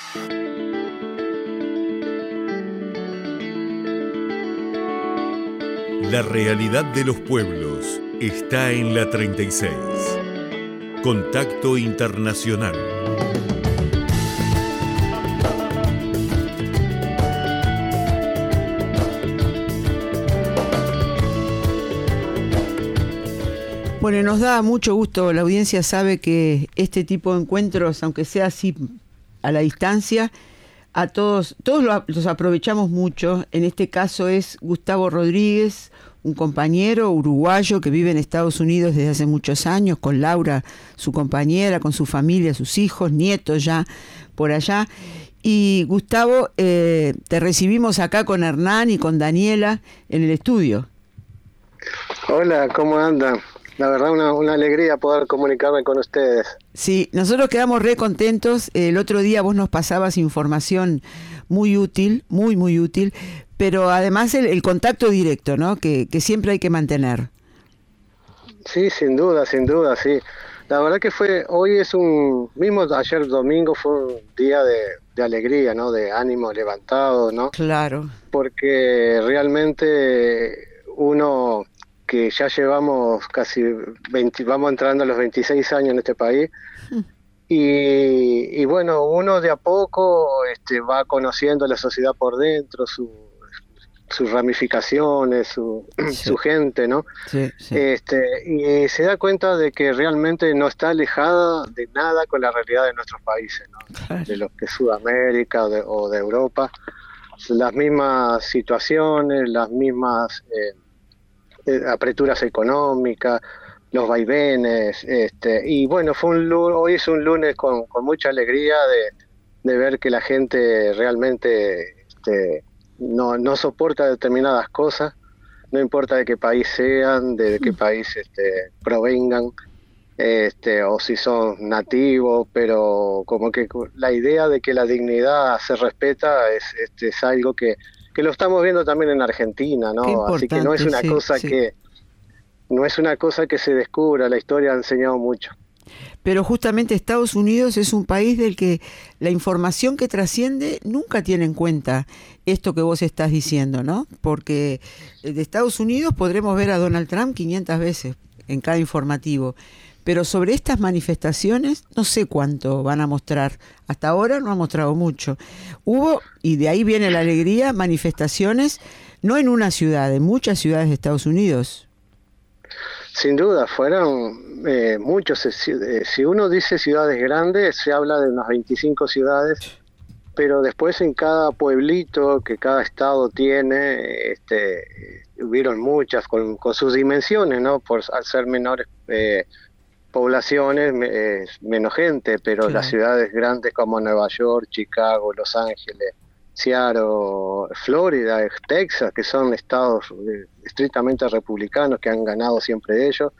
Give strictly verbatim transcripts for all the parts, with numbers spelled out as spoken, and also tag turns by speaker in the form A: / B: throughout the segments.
A: La realidad de los pueblos está en la treinta y seis. Contacto Internacional.
B: Bueno, nos da mucho gusto, la audiencia sabe que este tipo de encuentros, aunque sea así a la distancia, a todos, todos los aprovechamos mucho. En este caso es Gustavo Rodríguez, un compañero uruguayo que vive en Estados Unidos desde hace muchos años, con Laura, su compañera, con su familia, sus hijos, nietos ya por allá. Y Gustavo, eh, te recibimos acá con Hernán y con Daniela en el estudio.
C: Hola, ¿cómo andan? La verdad, una, una alegría poder comunicarme con ustedes.
B: Sí, nosotros quedamos re contentos. El otro día vos nos pasabas información muy útil, muy, muy útil, pero además el, el contacto directo, ¿no? Que, que siempre hay que mantener.
C: Sí, sin duda, sin duda, sí. La verdad que fue, hoy es un, mismo ayer domingo fue un día de, de alegría, ¿no? De ánimo levantado, ¿no?
B: Claro. Porque
C: realmente uno que ya llevamos casi veinte, vamos entrando a los veintiséis años en este país, mm. y, y bueno, uno de a poco este, va conociendo la sociedad por dentro, su, sus ramificaciones, su, sí. su gente, ¿no?
B: Sí, sí.
C: Este, y se da cuenta de que realmente no está alejada de nada con la realidad de nuestros países, ¿no? Claro. De lo que es Sudamérica o de, o de Europa, las mismas situaciones, las mismas Eh, aperturas económicas, los vaivenes, este, y bueno, fue un hoy es un lunes con, con mucha alegría de, de ver que la gente realmente este, no, no soporta determinadas cosas, no importa de qué país sean, de, de qué país este, provengan, este, o si son nativos, pero como que la idea de que la dignidad se respeta es, este, es algo que que lo estamos viendo también en Argentina, ¿no? Así que no es una sí, cosa sí. que no es una cosa que se descubra, la historia ha enseñado mucho.
B: Pero justamente Estados Unidos es un país del que la información que trasciende nunca tiene en cuenta esto que vos estás diciendo, ¿no? Porque de Estados Unidos podremos ver a Donald Trump quinientas veces en cada informativo, pero sobre estas manifestaciones no sé cuánto van a mostrar. Hasta ahora no ha mostrado mucho. Hubo, y de ahí viene la alegría, manifestaciones no en una ciudad, en muchas ciudades de Estados Unidos.
C: Sin duda, fueron eh, muchos. Eh, si uno dice ciudades grandes, se habla de unas veinticinco ciudades, pero después en cada pueblito que cada estado tiene, este, hubieron muchas con, con sus dimensiones, ¿no? Por al ser menores eh, poblaciones, eh, menos gente, pero claro. Las ciudades grandes como Nueva York, Chicago, Los Ángeles, Seattle, Florida, Texas, que son estados eh, estrictamente republicanos que han ganado siempre ellos,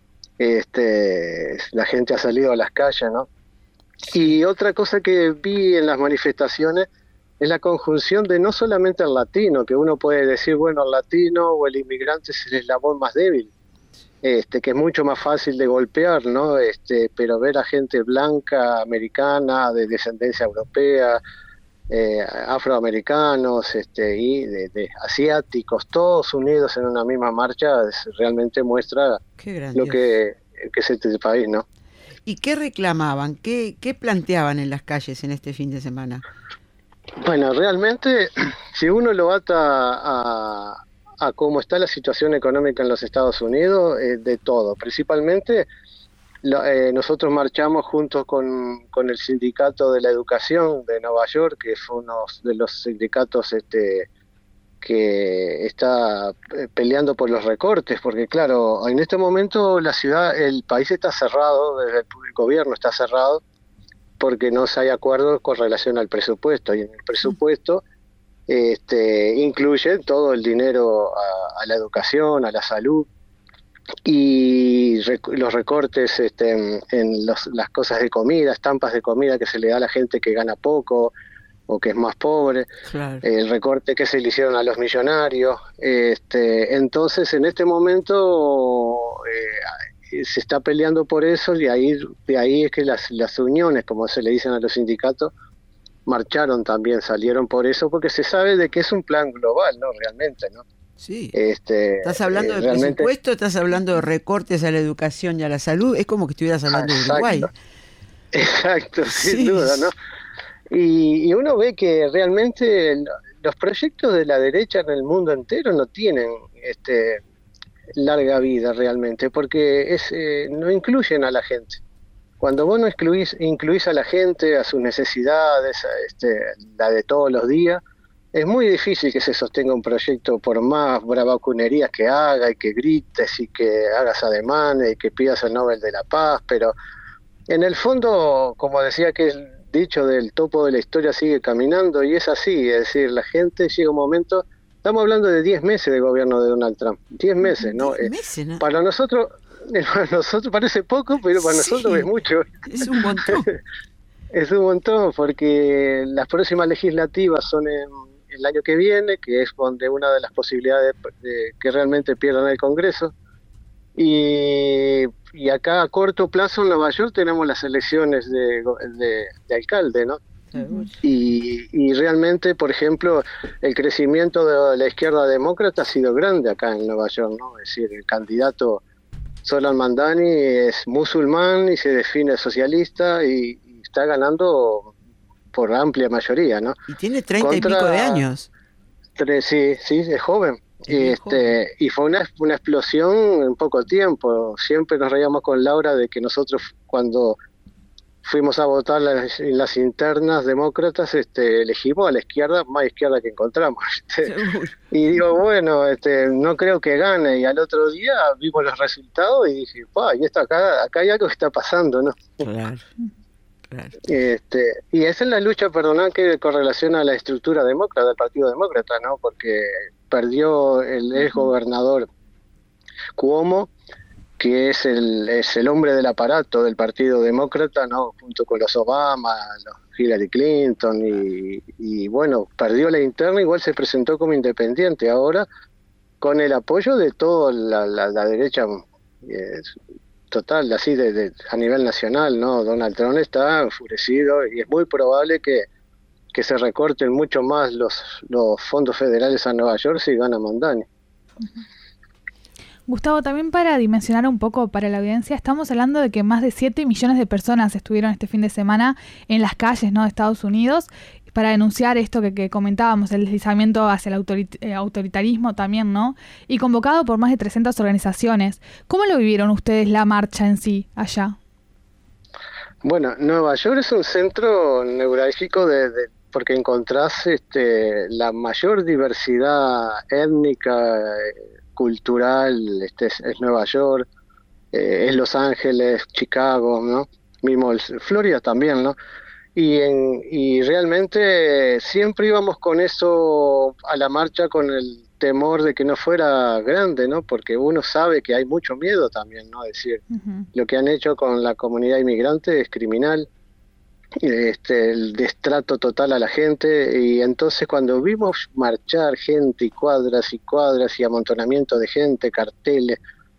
C: este, la gente ha salido a las calles, ¿no? Y otra cosa que vi en las manifestaciones es la conjunción de no solamente el latino, que uno puede decir, bueno, el latino o el inmigrante es el eslabón más débil, este, que es mucho más fácil de golpear, ¿no? Este, pero ver a gente blanca, americana, de descendencia europea, eh, afroamericanos, este, y de, de asiáticos, todos unidos en una misma marcha, es, realmente muestra lo que, que es este país, ¿no?
B: ¿Y qué reclamaban? ¿Qué, qué planteaban en las calles en este fin de semana?
C: Bueno, realmente, si uno lo ata a, a cómo está la situación económica en los Estados Unidos, eh, de todo. Principalmente, lo, eh, nosotros marchamos juntos con, con el Sindicato de la Educación de Nueva York, que es uno de los sindicatos este, que está peleando por los recortes, porque claro, en este momento la ciudad, el país está cerrado, desde el gobierno está cerrado, porque no se hay acuerdos con relación al presupuesto, y en el presupuesto este, incluye todo el dinero a, a la educación, a la salud, y rec- los recortes este, en, en los, las cosas de comida, estampas de comida que se le da a la gente que gana poco o que es más pobre, claro. El recorte que se le hicieron a los millonarios, este, entonces en este momento eh, se está peleando por eso, y ahí, de ahí es que las, las uniones, como se le dicen a los sindicatos, marcharon también, salieron por eso, porque se sabe de que es un plan global, ¿no? Realmente, ¿no?
B: Sí.
C: Este,
B: ¿Estás hablando
C: eh,
B: de
C: realmente...
B: presupuesto? ¿Estás hablando de recortes a la educación y a la salud? Es como que estuvieras hablando
C: ah,
B: de Uruguay.
C: Exacto,
B: Sí.
C: sin duda, ¿no? Y, y uno ve que realmente los proyectos de la derecha en el mundo entero no tienen este, larga vida realmente, porque es, eh, no incluyen a la gente. Cuando vos no incluís, incluís a la gente, a sus necesidades, a este, la de todos los días, es muy difícil que se sostenga un proyecto por más bravacunerías que haga y que grites y que hagas ademanes y que pidas el Nobel de la Paz, pero en el fondo, como decía que el dicho del topo de la historia sigue caminando, y es así, es decir, la gente llega un momento, estamos hablando de diez meses de gobierno de Donald Trump, diez meses, ¿no?
B: diez meses, ¿no?
C: Para nosotros, para nosotros parece poco, pero para
B: Sí,
C: nosotros es mucho.
B: Es un montón.
C: Es un montón, porque las próximas legislativas son en el año que viene, que es donde una de las posibilidades de, de que realmente pierdan el Congreso. Y, y acá a corto plazo en Nueva York tenemos las elecciones de, de, de alcalde, ¿no? Uh-huh. Y, y realmente, por ejemplo, el crecimiento de la izquierda demócrata ha sido grande acá en Nueva York, ¿no? Es decir, el candidato Zoran Mandani es musulmán y se define socialista y, y está ganando por amplia mayoría, ¿no?
B: Y tiene treinta y pico de años.
C: Tres, sí, sí, es joven. Y, este, y fue una, una explosión en poco tiempo. Siempre nos reíamos con Laura de que nosotros cuando fuimos a votar las, en las internas demócratas, este, elegimos a la izquierda más izquierda que encontramos. Este, y digo, bueno, este, no creo que gane. Y al otro día vimos los resultados y dije, pa, y esto acá, acá hay algo que está pasando, ¿no?
B: Claro. Claro.
C: Este, y esa es la lucha, perdona, que correlaciona a la estructura demócrata, del Partido Demócrata, ¿no? Porque perdió el ex gobernador Cuomo, que es el es el hombre del aparato del Partido Demócrata, ¿no? Junto con los Obama, los Hillary Clinton, y, y bueno, perdió la interna, igual se presentó como independiente ahora, con el apoyo de toda la, la, la derecha eh, total, así de, de a nivel nacional, ¿no? Donald Trump está enfurecido y es muy probable que, que se recorten mucho más los, los fondos federales a Nueva York si gana Mandani.
D: Gustavo, también para dimensionar un poco para la audiencia, estamos hablando de que más de siete millones de personas estuvieron este fin de semana en las calles, ¿no?, de Estados Unidos para denunciar esto que, que comentábamos, el deslizamiento hacia el autorit- eh, autoritarismo también, ¿no? Y convocado por más de trescientas organizaciones. ¿Cómo lo vivieron ustedes la marcha en sí allá?
C: Bueno, Nueva York es un centro neurálgico de, de, porque encontrás este, la mayor diversidad étnica, cultural, este, es, es Nueva York, eh, es Los Ángeles, Chicago, ¿no? Mismo el, Florida también, ¿no? Y, en, y realmente siempre íbamos con eso a la marcha, con el temor de que no fuera grande, ¿no? Porque uno sabe que hay mucho miedo también, ¿no? Es decir, uh-huh. Lo que han hecho con la comunidad inmigrante es criminal, este, el destrato total a la gente, y entonces cuando vimos marchar gente y cuadras y cuadras y amontonamiento de gente, carteles,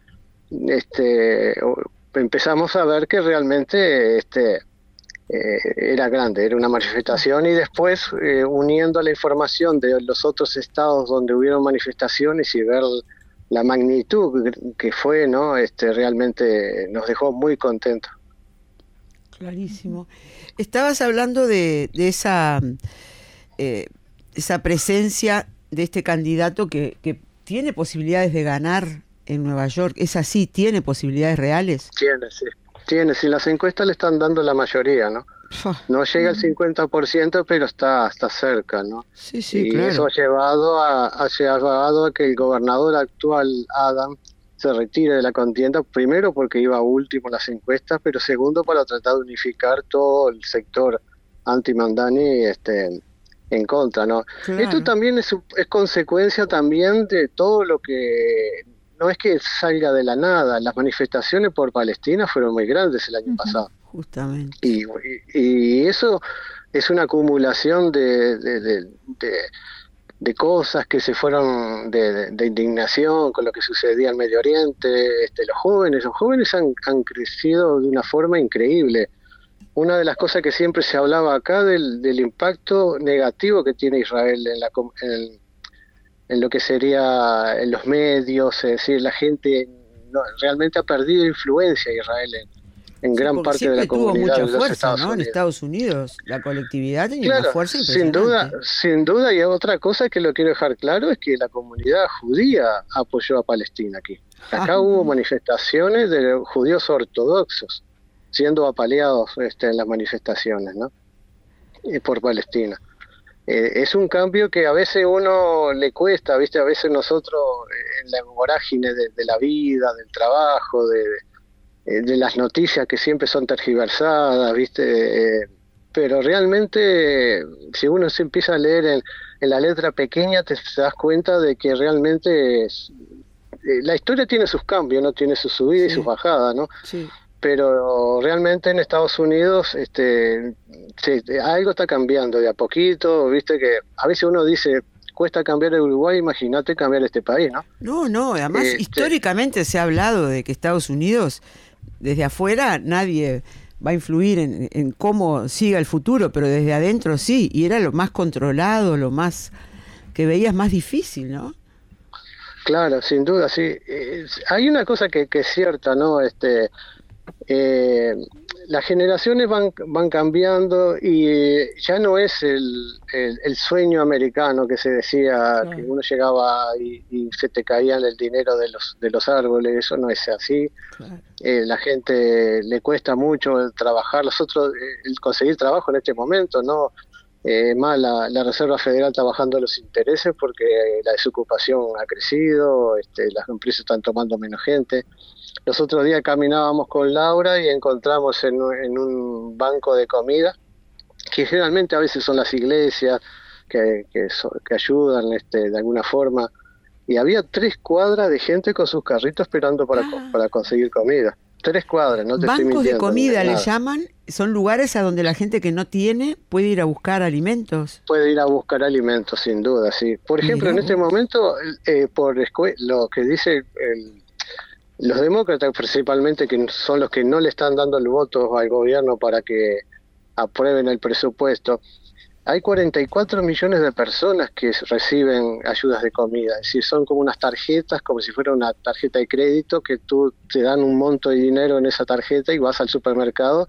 C: este, empezamos a ver que realmente este Eh, era grande, era una manifestación, y después eh, uniendo la información de los otros estados donde hubieron manifestaciones y ver la magnitud que fue, ¿no? Este, realmente nos dejó muy contentos.
B: Clarísimo. Estabas hablando de, de esa eh, esa presencia de este candidato que, que tiene posibilidades de ganar en Nueva York. ¿Es así? ¿Tiene posibilidades reales?
C: Tiene, sí. Tiene, si las encuestas le están dando la mayoría, ¿no? No llega al cincuenta por ciento, pero está, está cerca, ¿no?
B: Sí, sí,
C: y
B: claro.
C: eso ha llevado a, ha llevado a que el gobernador actual, Adam, se retire de la contienda, primero porque iba último en las encuestas, pero segundo para tratar de unificar todo el sector anti-Mandani este, en contra, ¿no? Claro. Esto también es, es consecuencia también de todo lo que... No es que salga de la nada, las manifestaciones por Palestina fueron muy grandes el año uh-huh. pasado.
B: Justamente.
C: Y, y, y eso es una acumulación de, de, de, de, de cosas que se fueron de, de, de indignación con lo que sucedía en Medio Oriente. Este, los jóvenes, los jóvenes han, han crecido de una forma increíble. una de las cosas que siempre se hablaba acá del, del impacto negativo que tiene Israel en, la, en, en lo que sería en los medios, es decir, la gente no, realmente ha perdido influencia Israel en, en sí, gran parte de la comunidad
B: tuvo mucha
C: de los
B: fuerza,
C: Estados
B: ¿no?
C: Unidos.
B: En Estados Unidos la colectividad tenía
C: claro,
B: una fuerza
C: impresionante. Sin duda, sin duda, y otra cosa que lo quiero dejar claro es que la comunidad judía apoyó a Palestina aquí. Acá ah. hubo manifestaciones de judíos ortodoxos siendo apaleados este, en las manifestaciones, ¿no? Y por Palestina. Eh, es un cambio que a veces uno le cuesta, ¿viste? A veces nosotros eh, en la vorágine de, de la vida, del trabajo, de, de, de las noticias que siempre son tergiversadas, ¿viste? Eh, pero realmente si uno se empieza a leer en, en la letra pequeña te, te das cuenta de que realmente es, eh, la historia tiene sus cambios, ¿no? Tiene sus subidas sí. y sus bajadas, ¿no?
B: Sí.
C: Pero realmente en Estados Unidos este sí, algo está cambiando de a poquito, viste que a veces uno dice cuesta cambiar el Uruguay, imagínate cambiar este país, ¿no?
B: No, no, además este... históricamente se ha hablado de que Estados Unidos desde afuera nadie va a influir en, en cómo siga el futuro, pero desde adentro sí, y era lo más controlado, lo más que veías más difícil, ¿no?
C: Claro, sin duda, sí. Eh, hay una cosa que, que es cierta, ¿no? Este Eh, las generaciones van van cambiando y ya no es el, el, el sueño americano que se decía no. que uno llegaba y, y se te caía el dinero de los de los árboles, eso no es así. Claro. Eh, la gente le cuesta mucho el trabajar, nosotros el conseguir trabajo en este momento, no eh, más la, la Reserva Federal está bajando los intereses porque la desocupación ha crecido, este, las empresas están tomando menos gente. Los otros días caminábamos con Laura y encontramos en, en un banco de comida, que generalmente a veces son las iglesias que, que, so, que ayudan este, de alguna forma, y había tres cuadras de gente con sus carritos esperando para, ah. para conseguir comida. Tres cuadras, no te estoy mintiendo.
B: Bancos de comida le llaman, son lugares a donde la gente que no tiene puede ir a buscar alimentos.
C: Puede ir a buscar alimentos, sin duda, sí. Por ejemplo, Mirá. en este momento, eh, por lo que dice el... los demócratas principalmente, que son los que no le están dando el voto al gobierno para que aprueben el presupuesto, hay cuarenta y cuatro millones de personas que reciben ayudas de comida, es decir, son como unas tarjetas, como si fuera una tarjeta de crédito, que tú te dan un monto de dinero en esa tarjeta y vas al supermercado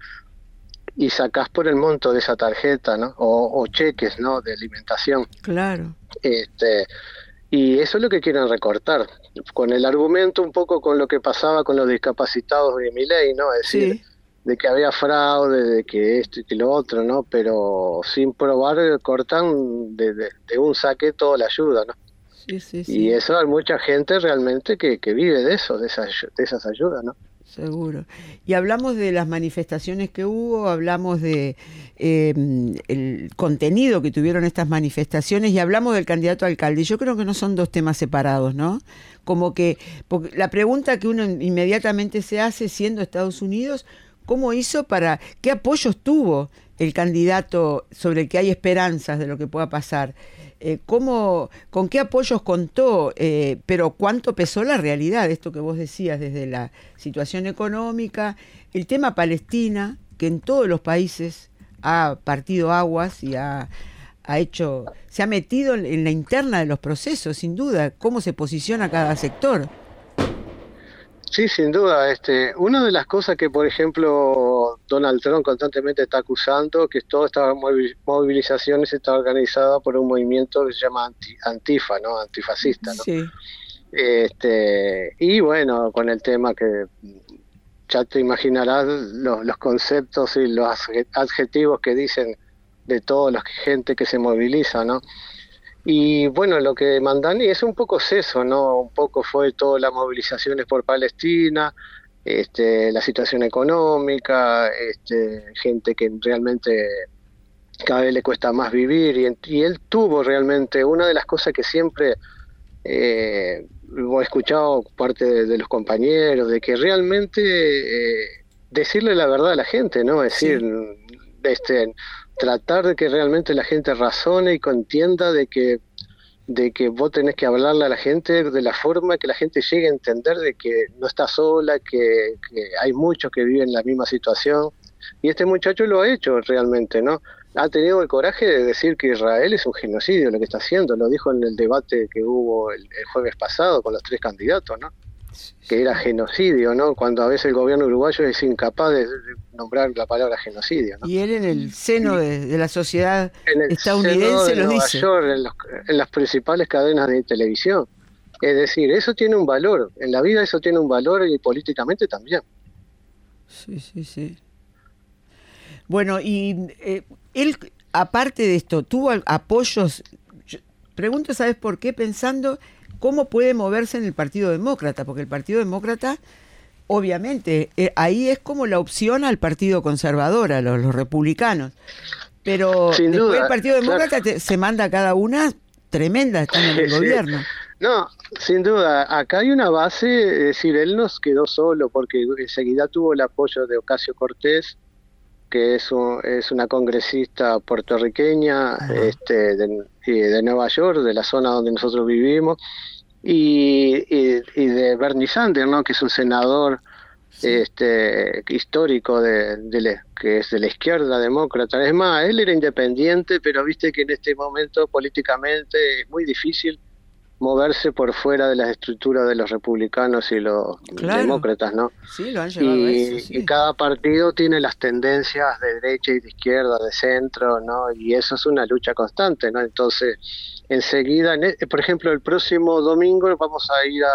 C: y sacás por el monto de esa tarjeta, ¿no? O, o cheques, ¿no? De alimentación.
B: Claro.
C: Este... Y eso es lo que quieren recortar, con el argumento un poco con lo que pasaba con los discapacitados de Milei, ¿no? Es decir, sí. de que había fraude, de que esto y que lo otro, ¿no? Pero sin probar, cortan de, de, de un saque toda la ayuda, ¿no?
B: Sí, sí, sí.
C: Y eso hay mucha gente realmente que, que vive de eso, de esas, de esas ayudas, ¿no?
B: Seguro. Y hablamos de las manifestaciones que hubo, hablamos de eh, el contenido que tuvieron estas manifestaciones y hablamos del candidato a alcalde. Yo creo que no son dos temas separados, ¿no? Como que porque la pregunta que uno inmediatamente se hace siendo Estados Unidos, ¿cómo hizo para, qué apoyos tuvo el candidato sobre el que hay esperanzas de lo que pueda pasar? Eh, ¿cómo, ¿Con qué apoyos contó? Eh, pero ¿cuánto pesó la realidad? Esto que vos decías, desde la situación económica, el tema Palestina, que en todos los países ha partido aguas y ha, ha hecho, se ha metido en la interna de los procesos, sin duda. ¿Cómo se posiciona cada sector?
C: Sí, sin duda. Este, una de las cosas que, por ejemplo, Donald Trump constantemente está acusando, que toda esta movilización está organizada por un movimiento que se llama anti, Antifa, ¿no? Antifascista, ¿no?
B: Sí.
C: Este, y bueno, con el tema que ya te imaginarás los, los conceptos y los adjetivos que dicen de toda la gente que se moviliza, ¿no? Y bueno, lo que mandan, y es un poco eso, ¿no? Un poco fue todas las movilizaciones por Palestina, este, la situación económica, este, gente que realmente cada vez le cuesta más vivir, y, y él tuvo realmente una de las cosas que siempre eh, he escuchado parte de, de los compañeros, de que realmente eh, decirle la verdad a la gente, ¿no? Es decir, sí. este tratar de que realmente la gente razone y entienda de que de que vos tenés que hablarle a la gente de la forma que la gente llegue a entender de que no está sola, que, que hay muchos que viven la misma situación, y este muchacho lo ha hecho realmente, ¿no? Ha tenido el coraje de decir que Israel es un genocidio lo que está haciendo, lo dijo en el debate que hubo el, el jueves pasado con los tres candidatos, ¿no? Que era genocidio, ¿no? Cuando a veces el gobierno uruguayo es incapaz de nombrar la palabra genocidio, ¿no?
B: Y él en el seno de, de la sociedad
C: en el
B: estadounidense
C: lo
B: lo
C: Nueva
B: dice.
C: York, en, los, en las principales cadenas de televisión. Es decir, eso tiene un valor, en la vida eso tiene un valor y políticamente también.
B: Sí, sí, sí. Bueno, y eh, él, aparte de esto, tuvo apoyos, yo pregunto, ¿sabes por qué? Pensando cómo puede moverse en el Partido Demócrata, porque el Partido Demócrata, obviamente, eh, ahí es como la opción al Partido Conservador, a los, los republicanos. Pero
C: Sin
B: después
C: duda,
B: el Partido Demócrata
C: claro.
B: te, se manda a cada una tremenda, están en el
C: Sí.
B: gobierno.
C: No, sin duda, acá hay una base, es decir, él no quedó solo porque enseguida tuvo el apoyo de Ocasio Cortés, que es, un, es una congresista puertorriqueña,
B: Ajá.
C: este, de, de Nueva York, de la zona donde nosotros vivimos, y, y, y de Bernie Sanders, ¿no? Que es un senador
B: Sí.
C: este histórico de, de la, que es de la izquierda demócrata. Es más, él era independiente, pero viste que en este momento políticamente es muy difícil moverse por fuera de las estructuras de los republicanos y los
B: Claro.
C: demócratas, ¿no?
B: Sí, lo han llevado a
C: Y,
B: eso, sí.
C: y cada partido tiene las tendencias de derecha y de izquierda, de centro, ¿no? Y eso es una lucha constante, ¿no? Entonces, enseguida, en e- por ejemplo, el próximo domingo vamos a ir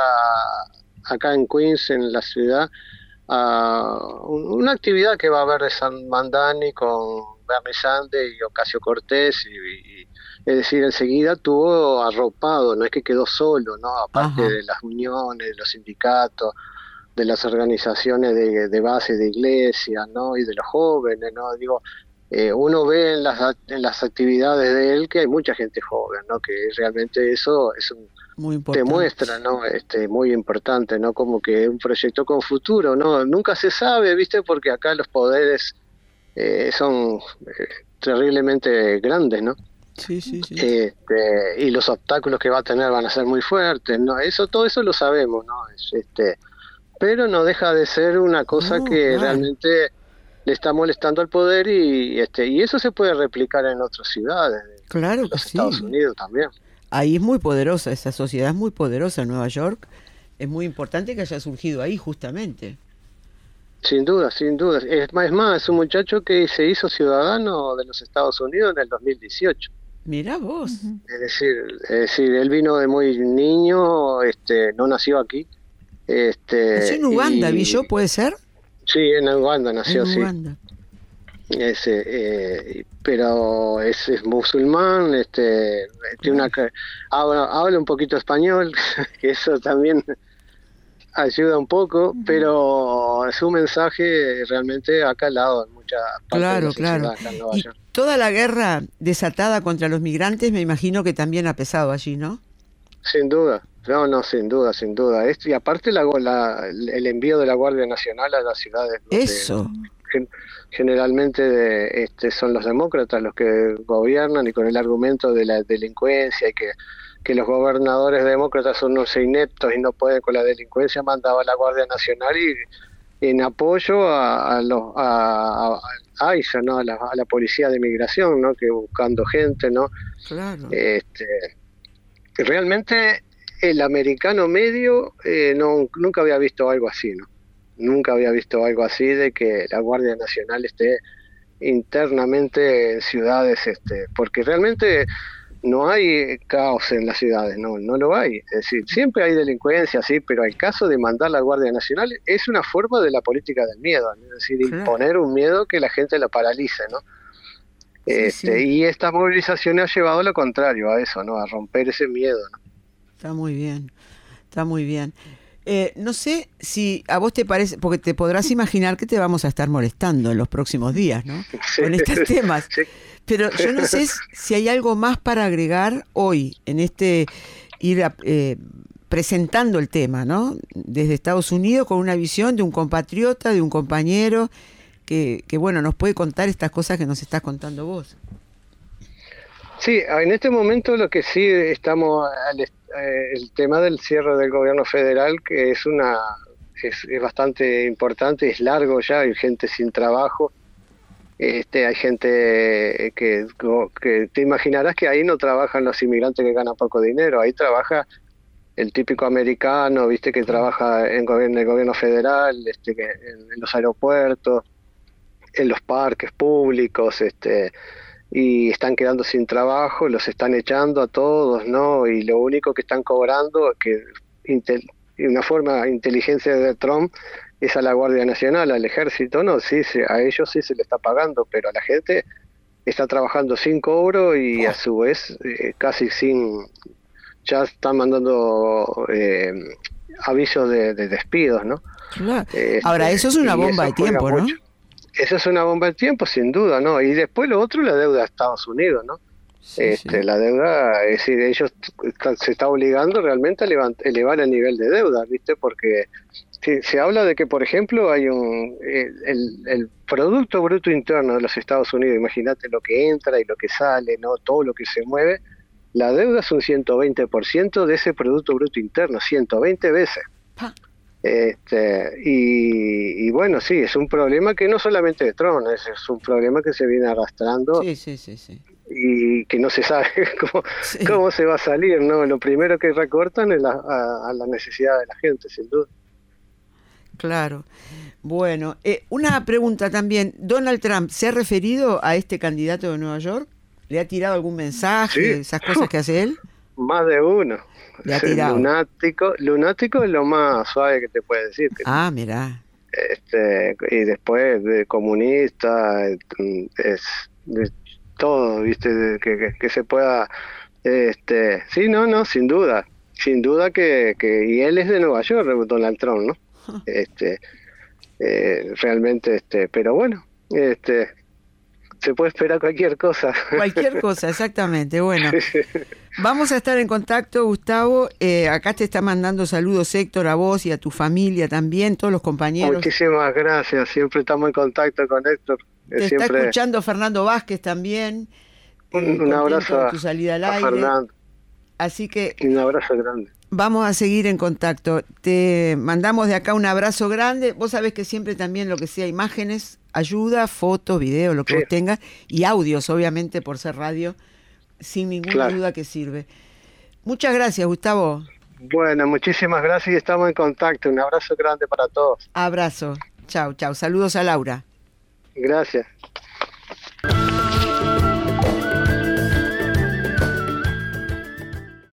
C: a acá en Queens, en la ciudad, a un- una actividad que va a haber de San Mandani con Bernie Sanders y Ocasio Cortés, y, y- es decir, enseguida tuvo arropado, no es que quedó solo, ¿no? Aparte
B: Ajá.
C: de las uniones, de los sindicatos, de las organizaciones de, de base de iglesias, ¿no? Y de los jóvenes, ¿no? Digo, eh, uno ve en las, act- en las actividades de él que hay mucha gente joven, ¿no? Que realmente eso es un,
B: Muy
C: te
B: importante.
C: muestra, ¿no? Este, muy importante, ¿no? Como que un proyecto con futuro, ¿no? Nunca se sabe, ¿viste? Porque acá los poderes eh, son eh, terriblemente grandes, ¿no?
B: Sí, sí, sí.
C: Este, y los obstáculos que va a tener van a ser muy fuertes, ¿no? Eso, todo eso lo sabemos, ¿no? Es, este, pero no deja de ser una cosa
B: No,
C: que
B: claro.
C: realmente le está molestando al poder, y este y eso se puede replicar en otras ciudades de
B: Claro que
C: los
B: sí.
C: Estados Unidos también.
B: Ahí es muy poderosa, esa sociedad es muy poderosa, Nueva York. Es muy importante que haya surgido ahí, justamente.
C: Sin duda, sin duda. Es más, es más, es un muchacho que se hizo ciudadano de los Estados Unidos en el dos mil dieciocho.
B: Mirá vos.
D: Ujú.
C: Es decir, es decir, él vino de muy niño, este, no nació aquí. Este,
B: Nació en Uganda,
C: y-
B: vi yo, ¿puede ser?
C: Sí, en Uganda nació,
B: En
C: sí.
B: Uganda.
C: Ese, eh, pero es, es musulmán, este, tiene una, ca- habla, habla un poquito español, que eso también ayuda un poco,
D: Ujú.
C: pero su mensaje realmente ha calado en muchas partes de la
B: Claro,
C: sociedad
B: claro.
C: acá en Nueva
B: Y
C: York.
B: toda la guerra desatada contra los migrantes, me imagino que también ha pesado allí, ¿no?
C: Sin duda, no, no, sin duda, sin duda. Esto, y aparte la, la- el envío de la Guardia Nacional a las ciudades donde
B: Eso.
C: gen- generalmente de- este, son los demócratas los que gobiernan, y con el argumento de la delincuencia y que, que los gobernadores demócratas son unos ineptos y no pueden con la delincuencia, mandaba a la Guardia Nacional y en apoyo a, a los a, a- a ICE, ¿no? A la, a la policía de migración, ¿no? Que buscando gente, ¿no?
B: Claro.
C: Este, realmente el americano medio eh, no, nunca había visto algo así, ¿no? Nunca había visto algo así, de que la Guardia Nacional esté internamente en ciudades, este, porque realmente no hay caos en las ciudades, no, no lo hay. Es decir, siempre hay delincuencia, sí, pero el caso de mandar la Guardia Nacional es una forma de la política del miedo, ¿no? Es decir,
B: Claro.
C: imponer un miedo que la gente la paralice, ¿no?
B: Sí,
C: Este,
B: sí.
C: Y esta movilización ha llevado lo contrario a eso, ¿no? A romper ese miedo, ¿no?
B: Está muy bien, está muy bien. Eh, no sé si a vos te parece, porque te podrás imaginar que te vamos a estar molestando en los próximos días, ¿no?
C: Sí,
B: Con estos temas.
C: sí.
B: Pero yo no sé si hay algo más para agregar hoy en este ir a- eh, presentando el tema, ¿no? Desde Estados Unidos, con una visión de un compatriota, de un compañero que, que bueno, nos puede contar estas cosas que nos estás contando vos.
C: Sí, en este momento lo que sí estamos, al est- eh, el tema del cierre del gobierno federal, que es una es, es bastante importante, es largo ya, hay gente sin trabajo, Este, hay gente que, que te imaginarás que ahí no trabajan los inmigrantes que ganan poco dinero, ahí trabaja el típico americano, viste, que trabaja en, gobierno, en el gobierno federal, este, que en, en los aeropuertos, en los parques públicos, este, y están quedando sin trabajo, los están echando a todos, ¿no? Y lo único que están cobrando, que intel, una forma de inteligencia de Trump, es a la Guardia Nacional, al Ejército, no, sí, sí, a ellos sí se le está pagando, pero a la gente está trabajando sin cobro y a su vez eh, casi sin, ya están mandando eh, avisos de, de despidos, ¿no?
B: Claro.
C: Eh,
B: Ahora, eso es una bomba de tiempo, ¿no?
C: Mucho. Eso es una bomba de tiempo, sin duda, ¿no? Y después lo otro, la deuda de Estados Unidos, ¿no? Sí, este, sí. La deuda, es decir, ellos se está obligando realmente a elevar, elevar el nivel de deuda, ¿viste? Porque se, se habla de que, por ejemplo, hay un el, el Producto Bruto Interno de los Estados Unidos, imagínate lo que entra y lo que sale, ¿no? Todo lo que se mueve, la deuda es un ciento veinte por ciento de ese Producto Bruto Interno, ciento veinte veces. Pa. Este, y, y bueno, sí, es un problema que no solamente de Trump, es, es un problema que se viene arrastrando.
B: Sí, sí, sí, sí.
C: Y que no se sabe cómo, sí. cómo se va a salir, ¿no? Lo primero que recortan es la, a, a la necesidad de la gente, sin duda.
B: Claro. Bueno, eh, una pregunta también. ¿Donald Trump se ha referido a este candidato de Nueva York? ¿Le ha tirado algún mensaje, sí. esas cosas que hace él?
C: Más de uno.
B: Le ha tirado.
C: Lunático, lunático es lo más suave que te puede decir. Que
B: ah, mirá.
C: Este, y después de comunista, es... De, todo, viste, de, que, que, que se pueda, este, sí, no, no, sin duda, sin duda que, que y él es de Nueva York, Donald Trump, ¿no? Este, eh, realmente, este, pero bueno, este, se puede esperar cualquier cosa.
B: Cualquier cosa, exactamente, bueno. Vamos a estar en contacto, Gustavo, eh, acá te está mandando saludos Héctor, a vos y a tu familia también, todos los compañeros.
C: Muchísimas gracias, siempre estamos en contacto con Héctor.
B: Te
C: Siempre...
B: está escuchando Fernando Vázquez también.
C: Un, eh, un abrazo a,
B: tu salida al
C: a
B: aire.
C: Fernando.
B: Así que
C: un abrazo grande.
B: Vamos a seguir en contacto. Te mandamos de acá un abrazo grande. Vos sabés que siempre también lo que sea imágenes ayuda, fotos, videos, lo que sí. vos tengas, y audios, obviamente, por ser radio, sin ninguna claro. duda que sirve. Muchas gracias, Gustavo.
C: Bueno, muchísimas gracias y estamos en contacto. Un abrazo grande para todos.
B: Abrazo. Chau, chau. Saludos a Laura.
C: Gracias.